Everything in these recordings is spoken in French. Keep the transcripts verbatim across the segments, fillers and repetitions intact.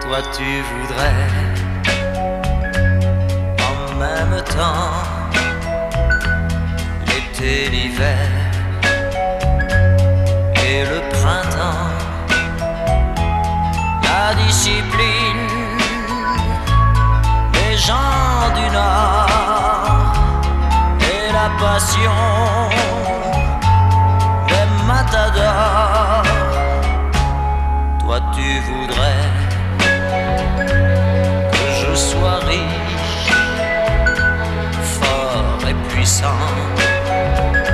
Toi tu voudrais en même temps l'été, l'hiver et le printemps, la discipline des gens du Nord et la passion des matadors. Toi tu voudrais que je sois riche, fort et puissant,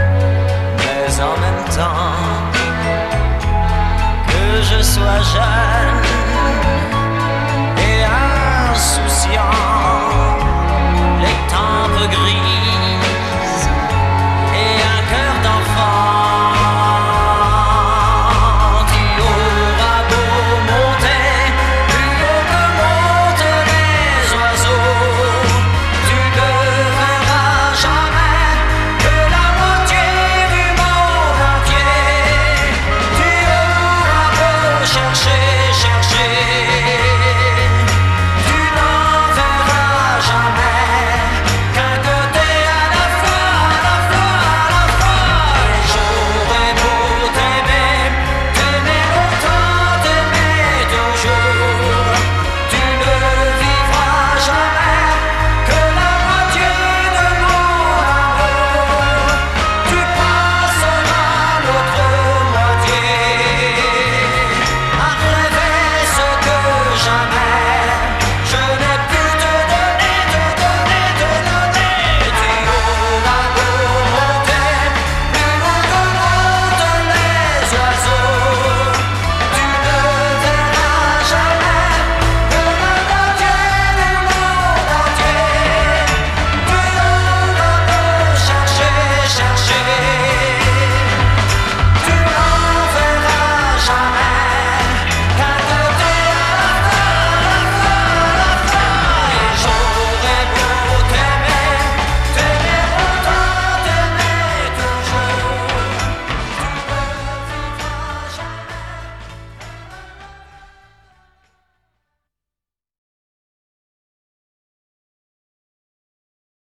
mais en même temps que je sois jeune